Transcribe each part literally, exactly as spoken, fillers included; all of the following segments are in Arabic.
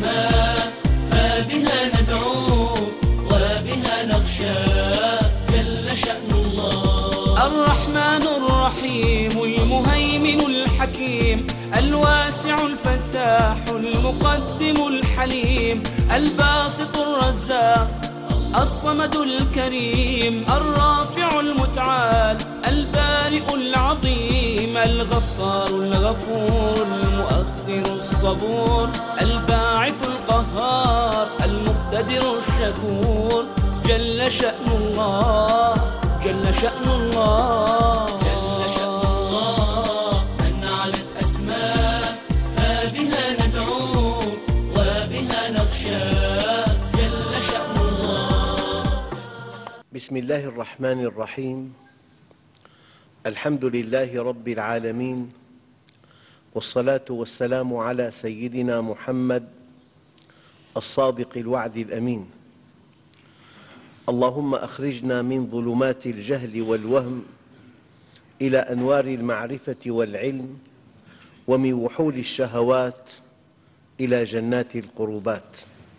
أسماء فبها ندعو وبها نخشى جل شأن الله. الرحمن الرحيم المهيمن الحكيم الواسع الفتاح المقدم الحليم الباسط الرزاق الصمد الكريم الرافع المتعال البارئ العظيم الغفار الغفور المؤخر الصبور الباعث القهار المقتدر الشكور جل شأن الله جل شأن الله. جل شأن الله من علت أسماء فبها ندعو وبها نخشى جل شأن الله. بسم الله الرحمن الرحيم. الحمد لله رب العالمين، والصلاة والسلام على سيدنا محمد الصادق الوعد الأمين. اللهم أخرجنا من ظلمات الجهل والوهم إلى أنوار المعرفة والعلم، ومن وحول الشهوات إلى جنات القربات.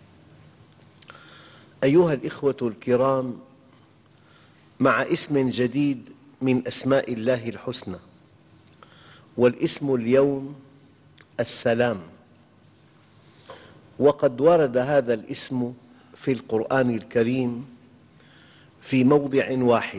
أيها الإخوة الكرام، مع اسم جديد من أسماء الله الحسنى، والاسم اليوم السلام. وقد ورد هذا الاسم في القرآن الكريم في موضع واحد.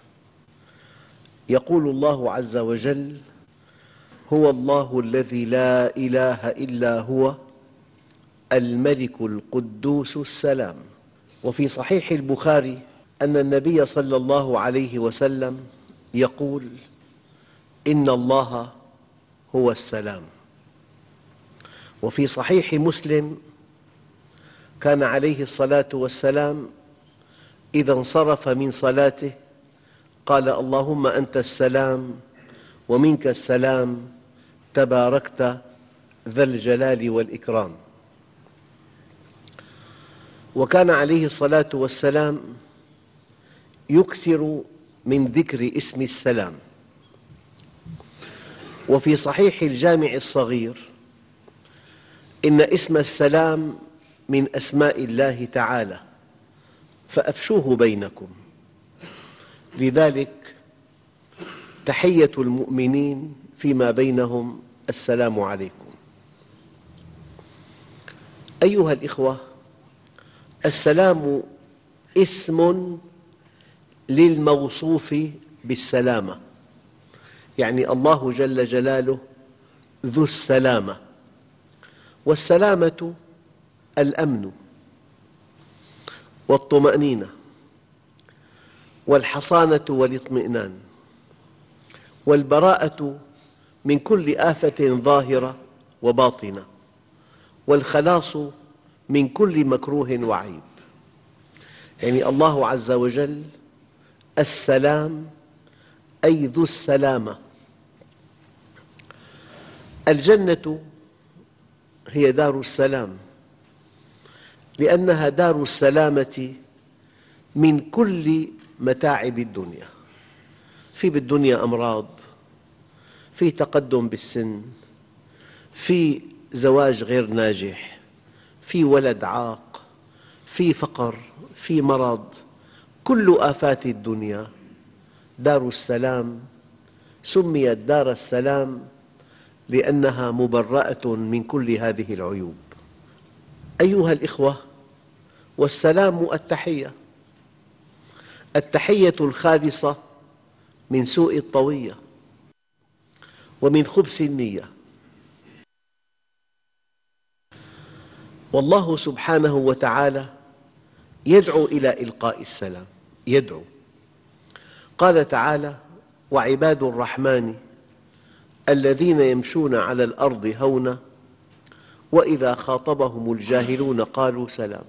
يقول الله عز وجل: هو الله الذي لا إله إلا هو الملك القدوس السلام. وفي صحيح البخاري أن النبي صلى الله عليه وسلم يقول: إن الله هو السلام. وفي صحيح مسلم كان عليه الصلاة والسلام إذا انصرف من صلاته قال: اللهم أنت السلام ومنك السلام تباركت ذا الجلال والإكرام. وكان عليه الصلاة والسلام يكثر من ذكر اسم السلام. وفي صحيح الجامع الصغير إن اسم السلام من أسماء الله تعالى فأفشوه بينكم. لذلك تحية المؤمنين فيما بينهم السلام عليكم. أيها الإخوة، السلام اسم للموصوف بالسلامة، يعني الله جل جلاله ذو السلامة، والسلامة الأمن والطمأنينة والحصانة والاطمئنان والبراءة من كل آفة ظاهرة وباطنة والخلاص من كل مكروه وعيب. يعني الله عز وجل السلام أي ذو السلامة. الجنة هي دار السلام، لأنها دار السلامة من كل متاعب الدنيا. في بالدنيا أمراض، في تقدم بالسن، في زواج غير ناجح، في ولد عاق، في فقر، في مرض. كل آفات الدنيا دار السلام سميت دار السلام لأنها مبرأة من كل هذه العيوب. أيها الإخوة، والسلام التحية، التحية الخالصة من سوء الطوية ومن خبث النية. والله سبحانه وتعالى يدعو إلى إلقاء السلام، يدعو. قال تعالى: وعباد الرحمن الذين يمشون على الأرض هونا وإذا خاطبهم الجاهلون قالوا سلاما.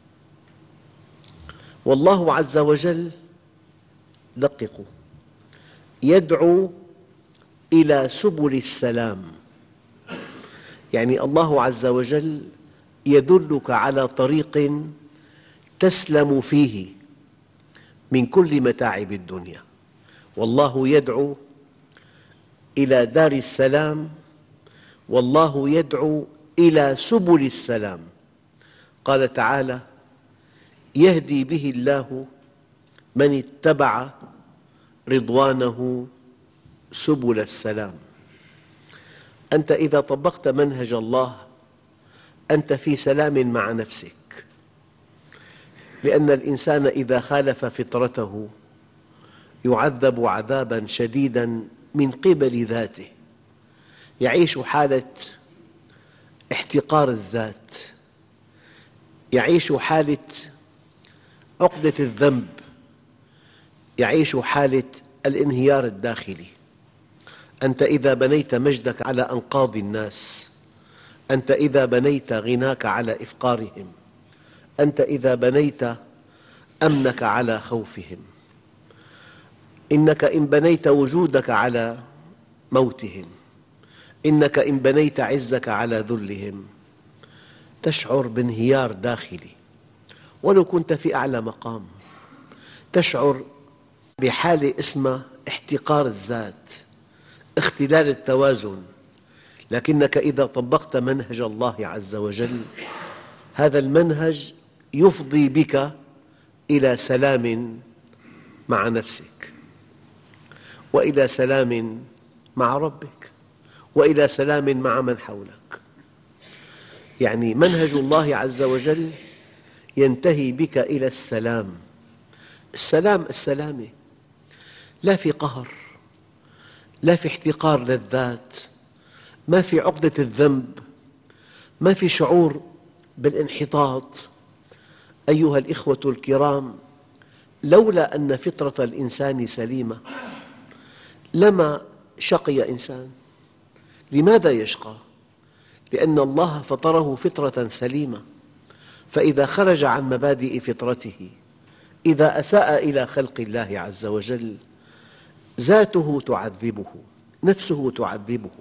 والله عز وجل، دققوا، يدعو إلى سبل السلام. يعني الله عز وجل يدلك على طريق تسلم فيه من كل متاعب الدنيا. والله يدعو إلى دار السلام، والله يدعو إلى سبل السلام. قال تعالى: يهدي به الله من اتبع رضوانه سبل السلام. أنت إذا طبقت منهج الله أنت في سلام مع نفسك، لأن الإنسان إذا خالف فطرته يعذب عذاباً شديداً من قبل ذاته، يعيش حالة احتقار الذات، يعيش حالة عقدة الذنب، يعيش حالة الانهيار الداخلي. أنت إذا بنيت مجدك على أنقاض الناس، أنت إذا بنيت غناك على إفقارهم، أنت إذا بنيت أمنك على خوفهم، إنك إن بنيت وجودك على موتهم، إنك إن بنيت عزك على ذلهم، تشعر بانهيار داخلي ولو كنت في أعلى مقام، تشعر بحالة اسمها احتقار الذات، اختلال التوازن. لكنك إذا طبقت منهج الله عز وجل هذا المنهج يفضي بك إلى سلام مع نفسك، وإلى سلام مع ربك، وإلى سلام مع من حولك. يعني منهج الله عز وجل ينتهي بك إلى السلام. السلام السلامة، لا في قهر، لا في احتقار للذات، ما في عقدة الذنب، ما في شعور بالانحطاط. أيها الإخوة الكرام، لولا أن فطرة الإنسان سليمة لما شقي إنسان. لماذا يشقى؟ لأن الله فطره فطرة سليمة، فإذا خرج عن مبادئ فطرته، إذا أساء إلى خلق الله عز وجل، ذاته تعذبه، نفسه تعذبه.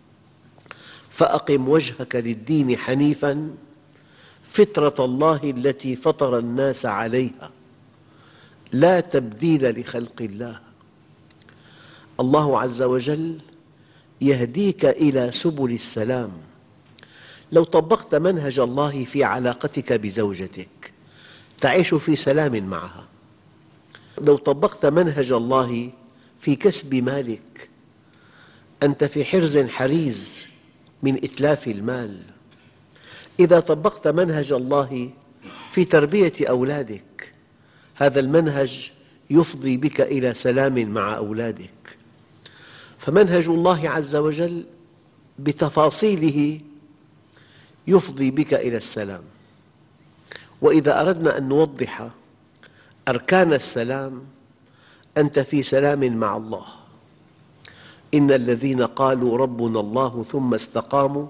فأقم وجهك للدين حنيفاً فطرة الله التي فطر الناس عليها لا تبديل لخلق الله. الله عز وجل يهديك إلى سبل السلام. لو طبقت منهج الله في علاقتك بزوجتك تعيش في سلام معها. لو طبقت منهج الله في كسب مالك أنت في حرز حريز من إتلاف المال. إذا طبقت منهج الله في تربية أولادك هذا المنهج يفضي بك إلى سلام مع أولادك. فمنهج الله عز وجل بتفاصيله يفضي بك إلى السلام. وإذا أردنا أن نوضح أركان السلام أنت في سلام مع الله. إن الذين قالوا ربنا الله ثم استقاموا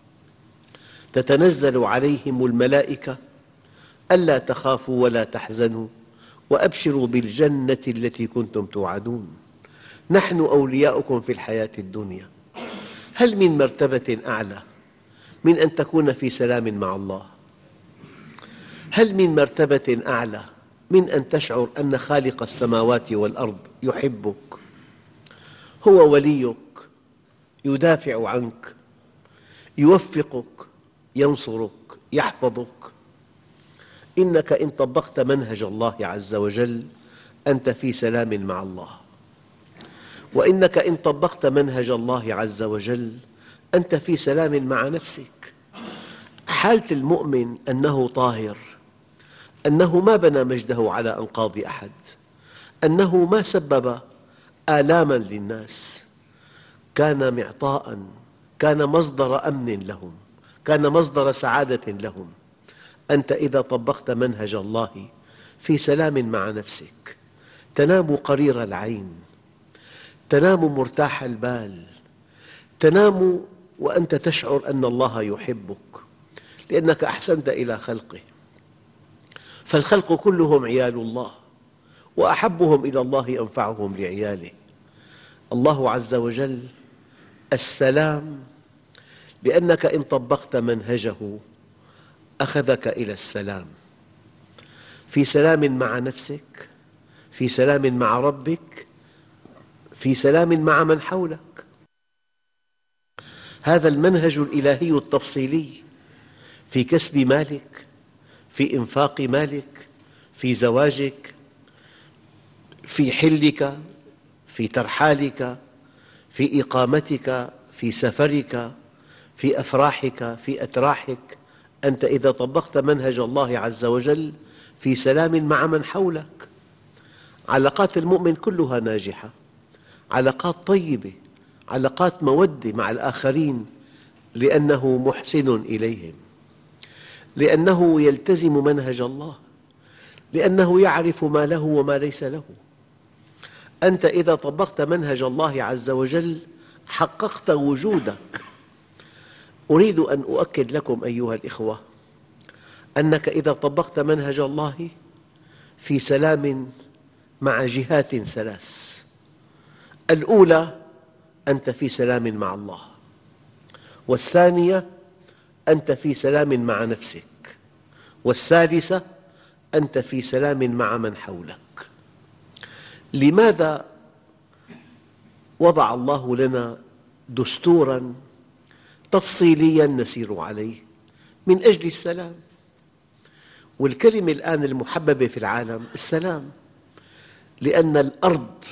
تتنزل عليهم الملائكة ألا تخافوا ولا تحزنوا وأبشروا بالجنة التي كنتم توعدون نحن أولياؤكم في الحياة الدنيا. هل من مرتبة أعلى من أن تكون في سلام مع الله؟ هل من مرتبة أعلى من أن تشعر أن خالق السماوات والأرض يحبك، هو وليك، يدافع عنك، يوفقك، ينصرك، يحفظك؟ إنك إن طبقت منهج الله عز وجل أنت في سلام مع الله. وإنك إن طبقت منهج الله عز وجل أنت في سلام مع نفسك. حالة المؤمن أنه طاهر، أنه ما بنى مجده على أنقاض أحد، أنه ما سبب آلاماً للناس، كان معطاءً، كان مصدر أمن لهم، كان مصدر سعادة لهم. أنت إذا طبقت منهج الله في سلام مع نفسك تنام قرير العين، تنام مرتاح البال، تنام وأنت تشعر أن الله يحبك لأنك أحسنت إلى خلقه. فالخلق كلهم عيال الله، وأحبهم إلى الله أنفعهم لعياله. الله عز وجل السلام، لأنك إن طبقت منهجه أخذك إلى السلام، في سلام مع نفسك، في سلام مع ربك، في سلام مع من حولك. هذا المنهج الإلهي التفصيلي في كسب مالك، في إنفاق مالك، في زواجك، في حلك، في ترحالك، في إقامتك، في سفرك، في أفراحك، في أتراحك. أنت إذا طبقت منهج الله عز وجل في سلام مع من حولك. علاقات المؤمن كلها ناجحة، علاقات طيبة، علاقات مودة مع الآخرين، لأنه محسن إليهم، لأنه يلتزم منهج الله، لأنه يعرف ما له وما ليس له. أنت إذا طبقت منهج الله عز وجل حققت وجودك. أريد أن أؤكد لكم أيها الإخوة أنك إذا طبقت منهج الله في سلام مع جهات ثلاث. الأولى أنت في سلام مع الله، والثانية أنت في سلام مع نفسك، والثالثة أنت في سلام مع من حولك. لماذا وضع الله لنا دستوراً تفصيلياً نسير عليه؟ من أجل السلام. والكلمة الآن المحببة في العالم السلام، لأن الأرض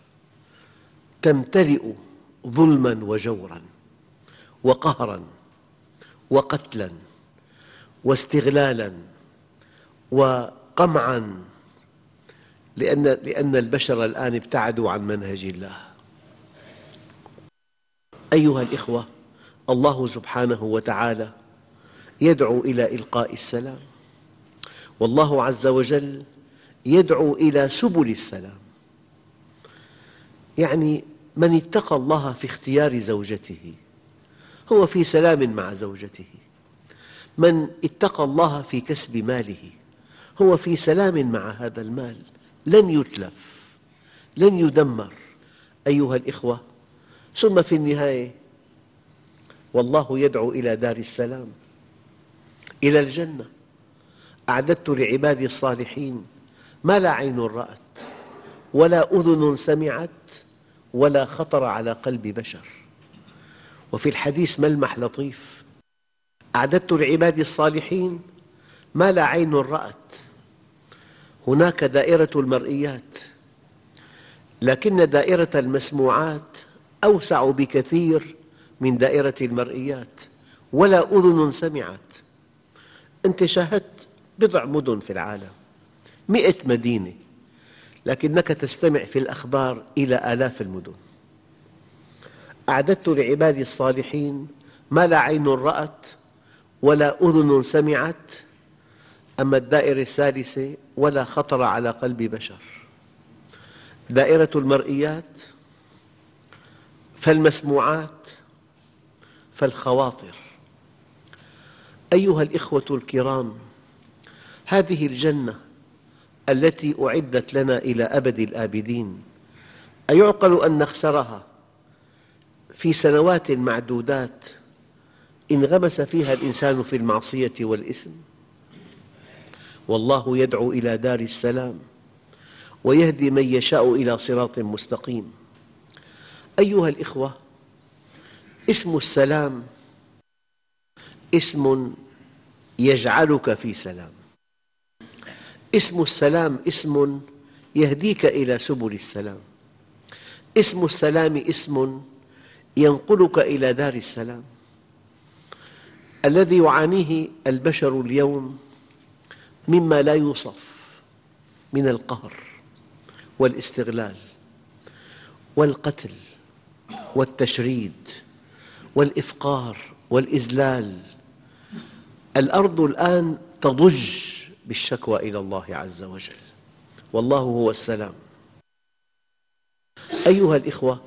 تمتلئ ظلماً وجوراً وقهراً وقتلاً واستغلالاً وقمعاً، لأن لأن البشر الآن ابتعدوا عن منهج الله. أيها الإخوة، الله سبحانه وتعالى يدعو إلى إلقاء السلام، والله عز وجل يدعو إلى سبل السلام. يعني من اتقى الله في اختيار زوجته هو في سلام مع زوجته، من اتقى الله في كسب ماله هو في سلام مع هذا المال، لن يتلف، لن يدمر أيها الإخوة. ثم في النهاية والله يدعو إلى دار السلام، إلى الجنة. أعددت لعبادي الصالحين ما لا عين رأت ولا أذن سمعت ولا خطر على قلب بشر. وفي الحديث ملمح لطيف: أعددت لعبادي الصالحين ما لا عين رأت. هناك دائرة المرئيات، لكن دائرة المسموعات أوسع بكثير من دائرة المرئيات. ولا أذن سمعت. أنت شاهدت بضع مدن في العالم، مئة مدينة، لكنك تستمع في الأخبار إلى آلاف المدن. أعددت لعبادي الصالحين ما لا عين رأت ولا أذن سمعت. أما الدائرة الثالثة ولا خطر على قلب بشر، دائرة المرئيات، فالمسموعات، فالخواطر. أيها الإخوة الكرام، هذه الجنة التي أعدت لنا إلى أبد الآبدين أيعقل أن نخسرها في سنوات معدودات انغمس فيها الإنسان في المعصية والإثم؟ والله يدعو إلى دار السلام ويهدي من يشاء إلى صراط مستقيم. أيها الإخوة، اسم السلام اسم يجعلك في سلام. اسم السلام اسم يهديك إلى سبل السلام. اسم السلام اسم ينقلك إلى دار السلام. الذي يعانيه البشر اليوم مما لا يوصف من القهر والاستغلال والقتل والتشريد والإفقار والإذلال. الأرض الآن تضج بالشكوى إلى الله عز وجل، والله هو السلام. أيها الإخوة،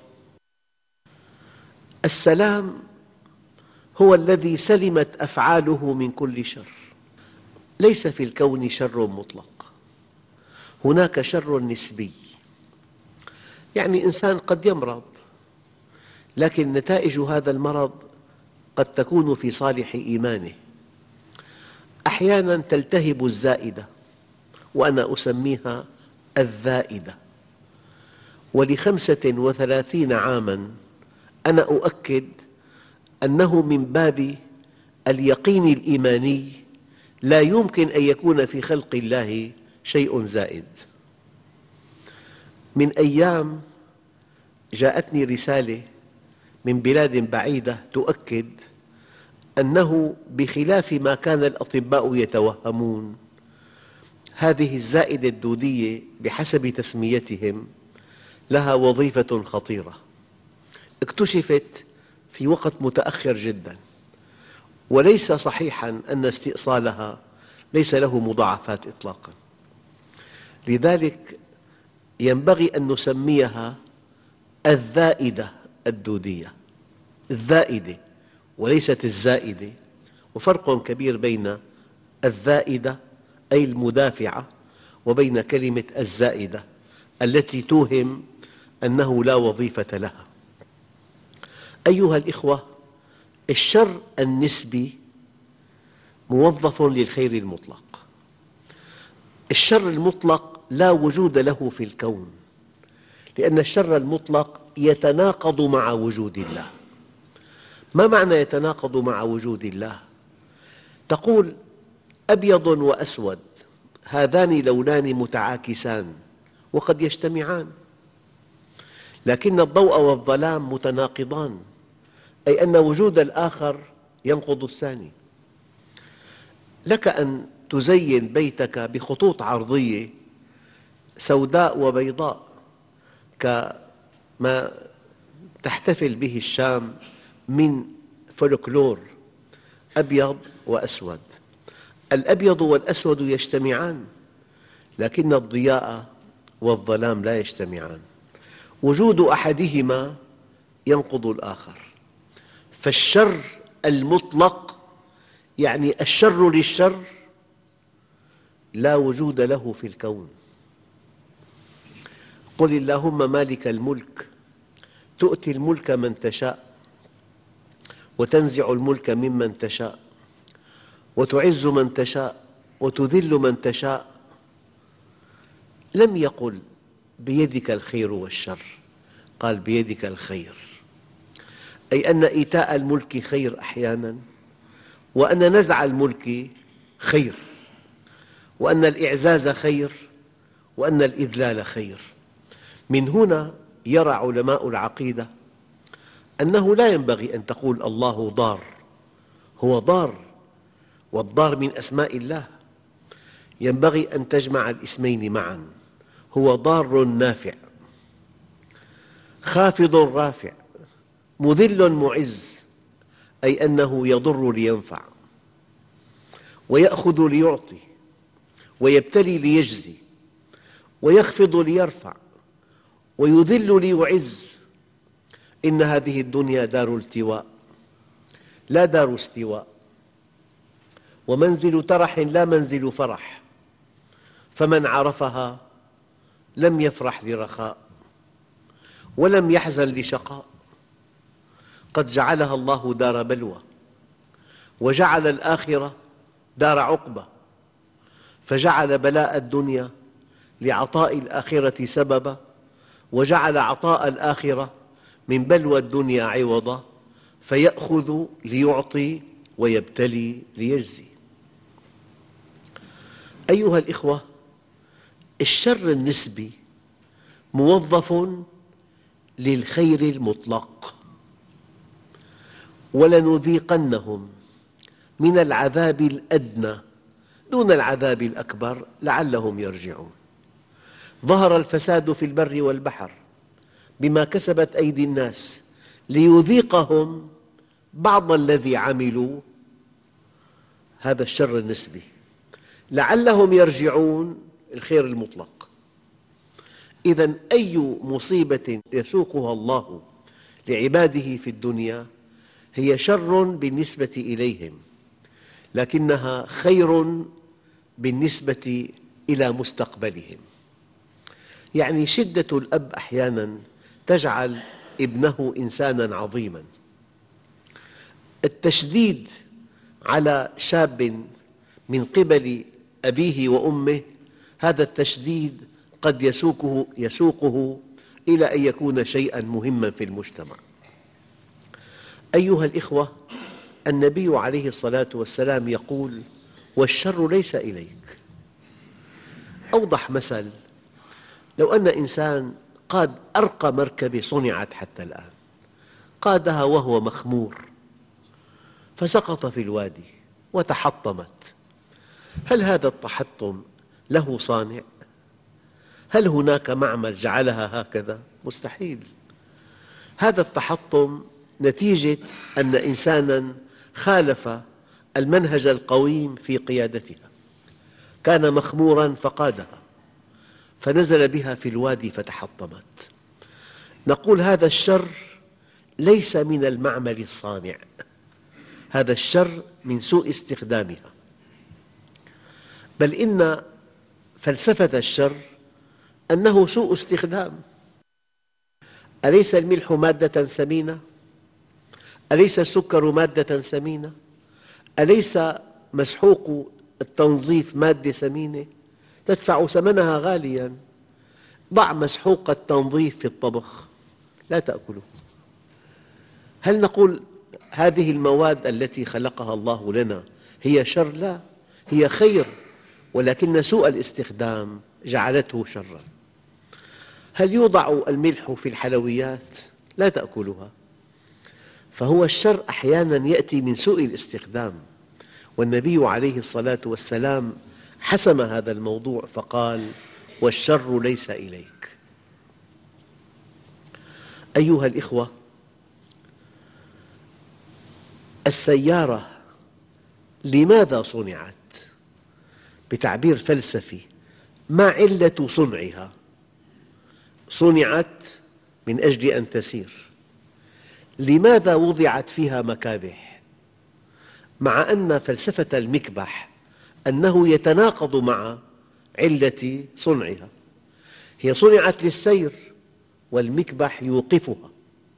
السلام هو الذي سلمت أفعاله من كل شر. ليس في الكون شر مطلق، هناك شر نسبي. يعني إنسان قد يمرض، لكن نتائج هذا المرض قد تكون في صالح إيمانه. أحياناً تلتهب الزائدة، وأنا أسميها الذائدة. ولخمسة وثلاثين عاماً أنا أؤكد أنه من باب اليقين الإيماني لا يمكن أن يكون في خلق الله شيء زائد. من أيام جاءتني رسالة من بلاد بعيدة تؤكد أنه بخلاف ما كان الأطباء يتوهمون، هذه الزائدة الدودية بحسب تسميتهم لها وظيفة خطيرة اكتشفت في وقت متأخر جداً، وليس صحيحاً أن استئصالها ليس له مضاعفات إطلاقاً. لذلك ينبغي أن نسميها الذائدة الدودية، الذائدة وليست الزائدة، وفرق كبير بين الذائدة أي المدافعة وبين كلمة الزائدة التي توهم أنه لا وظيفة لها. أيها الإخوة، الشر النسبي موظف للخير المطلق. الشر المطلق لا وجود له في الكون، لأن الشر المطلق يتناقض مع وجود الله. ما معنى يتناقض مع وجود الله؟ تقول أبيض وأسود هذان لونان متعاكسان وقد يجتمعان، لكن الضوء والظلام متناقضان، أي أن وجود الآخر ينقض الثاني. لك أن تزين بيتك بخطوط عرضية سوداء وبيضاء كما تحتفل به الشام من فولكلور، أبيض وأسود. الأبيض والأسود يجتمعان، لكن الضياء والظلام لا يجتمعان، وجود أحدهما ينقض الآخر. فالشر المطلق يعني الشر للشر لا وجود له في الكون. قل اللهم مالك الملك تؤتي الملك من تشاء وتنزع الملك ممن تشاء وتعز من تشاء وتذل من تشاء. لم يقل بيدك الخير والشر، قال بيدك الخير، أي أن إيتاء الملك خير أحياناً، وأن نزع الملك خير، وأن الإعزاز خير، وأن الإذلال خير. من هنا يرى علماء العقيدة أنه لا ينبغي أن تقول الله ضار، هو ضار، والضار من أسماء الله. ينبغي أن تجمع الاسمين معاً، هو ضار نافع، خافض رافع، مذل معز، أي أنه يضر لينفع، ويأخذ ليعطي، ويبتلي ليجزي، ويخفض ليرفع، ويذل ليعز. إن هذه الدنيا دار التواء لا دار استواء، ومنزل ترح لا منزل فرح، فمن عرفها لم يفرح لرخاء ولم يحزن لشقاء. قد جعلها الله دار بلوى، وجعل الآخرة دار عقبة، فجعل بلاء الدنيا لعطاء الآخرة سببا، وجعل عطاء الآخرة من بلوى الدنيا عوضا، فيأخذ ليعطي ويبتلي ليجزي. أيها الإخوة، الشر النسبي موظف للخير المطلق. ولنذيقنهم من العذاب الأدنى دون العذاب الأكبر لعلهم يرجعون. ظهر الفساد في البر والبحر بما كسبت أيدي الناس ليذيقهم بعض الذي عملوا، هذا الشر النسبي. لعلهم يرجعون الخير المطلق. إذن أي مصيبة يسوقها الله لعباده في الدنيا هي شر بالنسبة إليهم، لكنها خير بالنسبة إلى مستقبلهم. يعني شدة الأب أحياناً تجعل ابنه إنساناً عظيماً. التشديد على شاب من قبل أبيه وأمه، هذا التشديد قد يسوقه, يسوقه إلى أن يكون شيئاً مهماً في المجتمع. أيها الإخوة، النبي عليه الصلاة والسلام يقول: والشر ليس إليك. أوضح مثل: لو أن إنسان قاد أرقى مركبة صنعت حتى الآن، قادها وهو مخمور فسقط في الوادي وتحطمت، هل هذا التحطم له صانع؟ هل هناك معمل جعلها هكذا؟ مستحيل. هذا التحطم نتيجة أن إنساناً خالف المنهج القويم في قيادتها، كان مخموراً فقادها فنزل بها في الوادي فتحطمت. نقول هذا الشر ليس من المعمل الصانع، هذا الشر من سوء استخدامها. بل إن فلسفة الشر أنه سوء استخدام. أليس الملح مادة سمينة؟ أليس السكر مادة سمينة؟ أليس مسحوق التنظيف مادة سمينة؟ تدفع ثمنها غالياً. ضع مسحوق التنظيف في الطبخ لا تأكله. هل نقول هذه المواد التي خلقها الله لنا هي شر؟ لا، هي خير، ولكن سوء الاستخدام جعلته شراً. هل يوضع الملح في الحلويات؟ لا تأكلها. فهو الشر أحياناً يأتي من سوء الاستخدام، والنبي عليه الصلاة والسلام حسم هذا الموضوع فقال: والشر ليس إليك. أيها الإخوة، السيارة لماذا صنعت؟ بتعبير فلسفي، ما علة صنعها؟ صنعت من أجل أن تسير. لماذا وضعت فيها مكابح؟ مع أن فلسفة المكبح أنه يتناقض مع علة صنعها. هي صنعت للسير والمكبح يوقفها.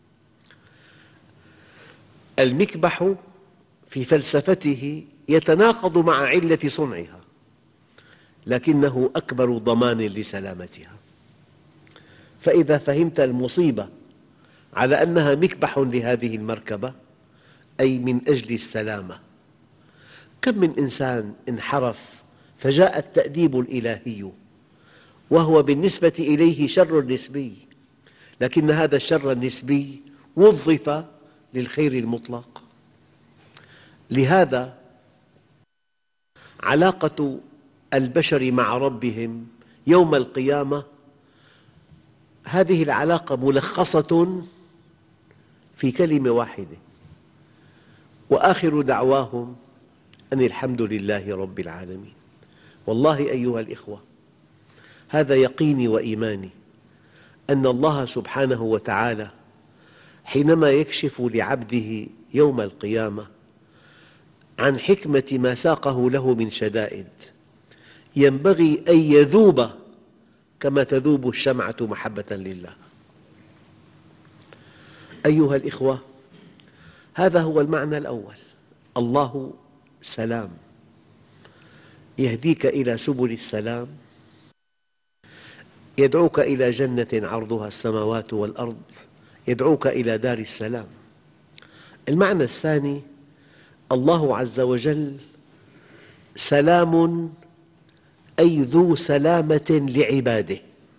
المكبح في فلسفته يتناقض مع علة صنعها، لكنه أكبر ضمان لسلامتها. فإذا فهمت المصيبة على أنها مكبح لهذه المركبة، أي من أجل السلامة. كم من إنسان انحرف فجاء التأديب الإلهي وهو بالنسبة إليه شر نسبي، لكن هذا الشر النسبي وظف للخير المطلق. لهذا علاقة البشر مع ربهم يوم القيامة هذه العلاقة ملخصة في كلمة واحدة: وآخر دعواهم أن الحمد لله رب العالمين. والله أيها الإخوة، هذا يقيني وإيماني أن الله سبحانه وتعالى حينما يكشف لعبده يوم القيامة عن حكمة ما ساقه له من شدائد، ينبغي أن يذوب كما تذوب الشمعة محبة لله. أيها الإخوة، هذا هو المعنى الأول. الله سلام، يهديك إلى سبل السلام، يدعوك إلى جنة عرضها السماوات والأرض، يدعوك إلى دار السلام. المعنى الثاني: الله عز وجل سلام، أي ذو سلامة لعباده،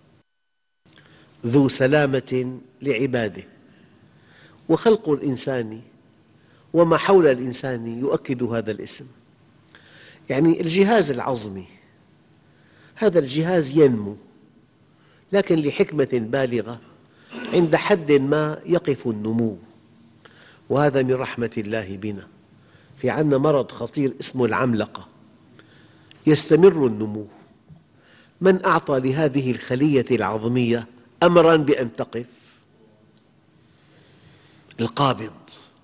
ذو سلامة لعباده. وخلق الإنسان وما حول الإنسان يؤكد هذا الاسم. يعني الجهاز العظمي، هذا الجهاز ينمو، لكن لحكمة بالغة عند حد ما يقف النمو، وهذا من رحمة الله بنا. في عندنا مرض خطير اسمه العملقة، يستمر النمو. من أعطى لهذه الخلية العظمية أمراً بأن تقف؟ القابض.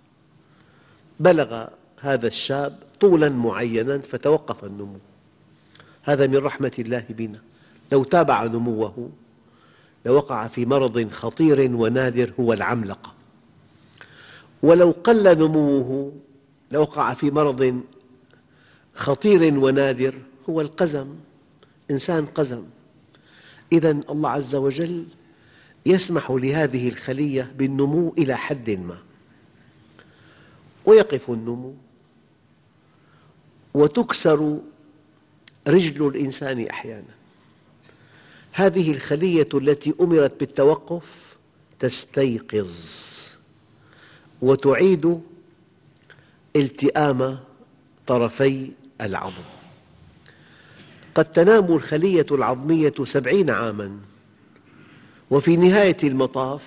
بلغ هذا الشاب طولاً معيناً فتوقف النمو. هذا من رحمة الله بنا. لو تابع نموه لوقع في مرض خطير ونادر هو العملقة، ولو قل نموه لوقع في مرض خطير ونادر هو القزم، إنسان قزم. إذن الله عز وجل يسمح لهذه الخلية بالنمو إلى حد ما، ويقف النمو، وتكسر رجل الإنسان أحياناً. هذه الخلية التي أمرت بالتوقف تستيقظ وتعيد التئام طرفي العظم. قد تنام الخلية العظمية سبعين عاماً، وفي نهاية المطاف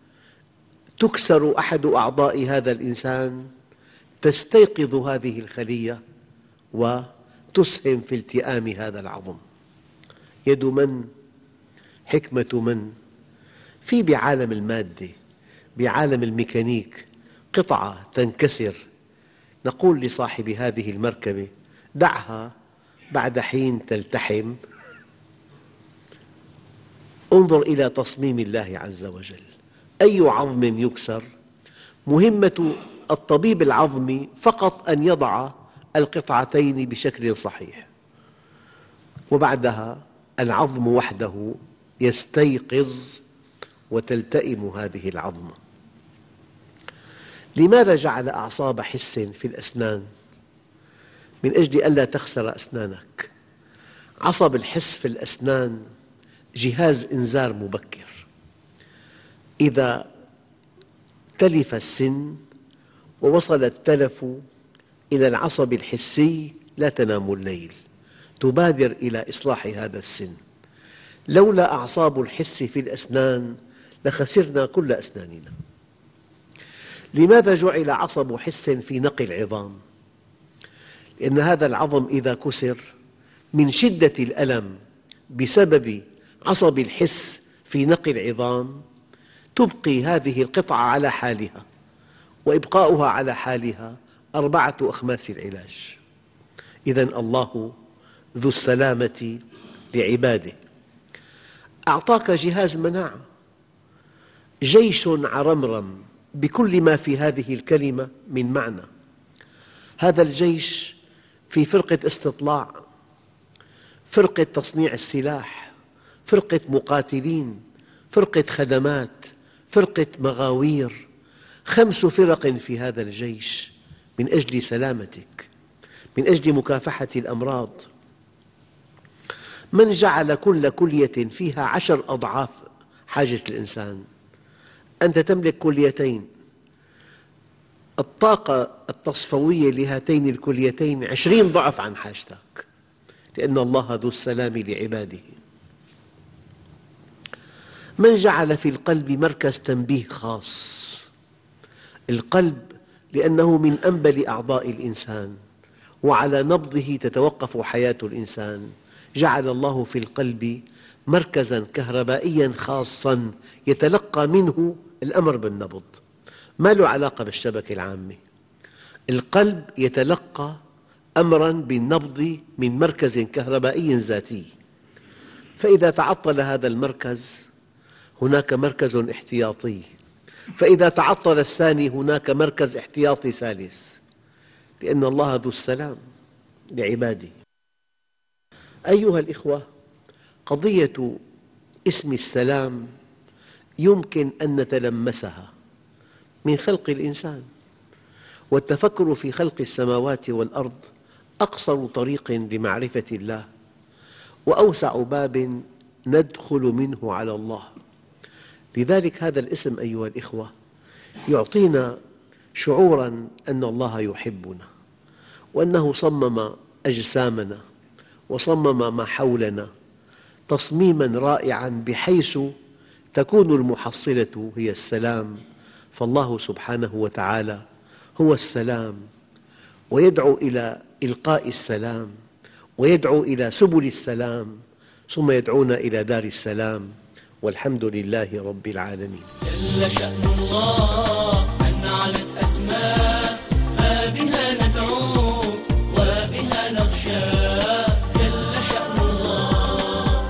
تكسر أحد أعضاء هذا الإنسان، تستيقظ هذه الخلية وتسهم في التئام هذا العظم. يد من؟ حكمة من؟ في بعالم المادة، بعالم الميكانيك، قطعة تنكسر، نقول لصاحب هذه المركبة: دعها بعد حين تلتحم. انظر إلى تصميم الله عز وجل. أي عظم يكسر؟ مهمة الطبيب العظمي فقط أن يضع القطعتين بشكل صحيح، وبعدها العظم وحده يستيقظ وتلتئم هذه العظمة. لماذا جعل أعصاب حس في الأسنان؟ من أجل ألا تخسر أسنانك. عصب الحس في الأسنان جهاز إنذار مبكر. إذا تلف السن ووصل التلف إلى العصب الحسي لا تنام الليل، تبادر إلى إصلاح هذا السن. لولا أعصاب الحس في الأسنان لخسرنا كل أسناننا. لماذا جعل عصب حس في نقي العظام؟ لأن هذا العظم إذا كسر من شدة الألم بسبب عصب الحس في نقي العظام تبقي هذه القطعة على حالها، وإبقاؤها على حالها أربعة أخماس العلاج. إذن الله ذو السلامة لعباده. أعطاك جهاز مناعة، جيش عرمرم بكل ما في هذه الكلمة من معنى. هذا الجيش في فرقة استطلاع، فرقة تصنيع السلاح، فرقة مقاتلين، فرقة خدمات، فرقة مغاوير، خمس فرق في هذا الجيش من أجل سلامتك، من أجل مكافحة الأمراض. من جعل كل كلية فيها عشر أضعاف حاجة الإنسان؟ أنت تملك كليتين، الطاقة التصفوية لهاتين الكليتين عشرين ضعف عن حاجتك، لأن الله ذو السلام لعباده. من جعل في القلب مركز تنبيه خاص؟ القلب لأنه من أنبل أعضاء الإنسان، وعلى نبضه تتوقف حياة الإنسان، جعل الله في القلب مركزاً كهربائياً خاصاً يتلقى منه الأمر بالنبض، ما له علاقة بالشبكة العامة. القلب يتلقى أمراً بالنبض من مركز كهربائي ذاتي، فإذا تعطل هذا المركز هناك مركز احتياطي، فإذا تعطل الثاني هناك مركز احتياطي ثالث، لأن الله ذو السلام لعباده. أيها الإخوة، قضية اسم السلام يمكن أن نتلمسها من خلق الإنسان، والتفكر في خلق السماوات والأرض أقصر طريق لمعرفة الله، وأوسع باب ندخل منه على الله. لذلك هذا الاسم أيها الإخوة يعطينا شعوراً أن الله يحبنا، وأنه صمم أجسامنا وصمم ما حولنا تصميماً رائعاً بحيث تكون المحصلة هي السلام. فالله سبحانه وتعالى هو السلام، ويدعو إلى إلقاء السلام، ويدعو إلى سبل السلام، ثم يدعونا إلى دار السلام، والحمد لله رب العالمين. جل شأن الله من علت أسماء، فبها ندعو وبها نخشى. جل شأن الله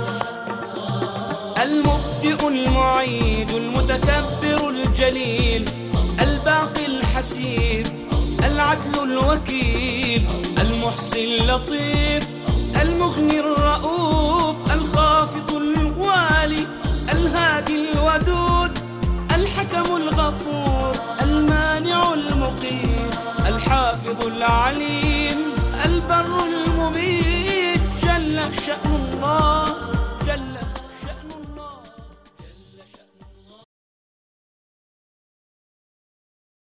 المبدئ المعيد المتكبر الجليل، الباقي الحسيب العدل الوكيل، المحصي اللطيف المغني الرؤوف، الخافض الوالي الهادي الودود، الحكم الغفور المانع المقيت، الحافظ العليم البر المميت جل شأن الله.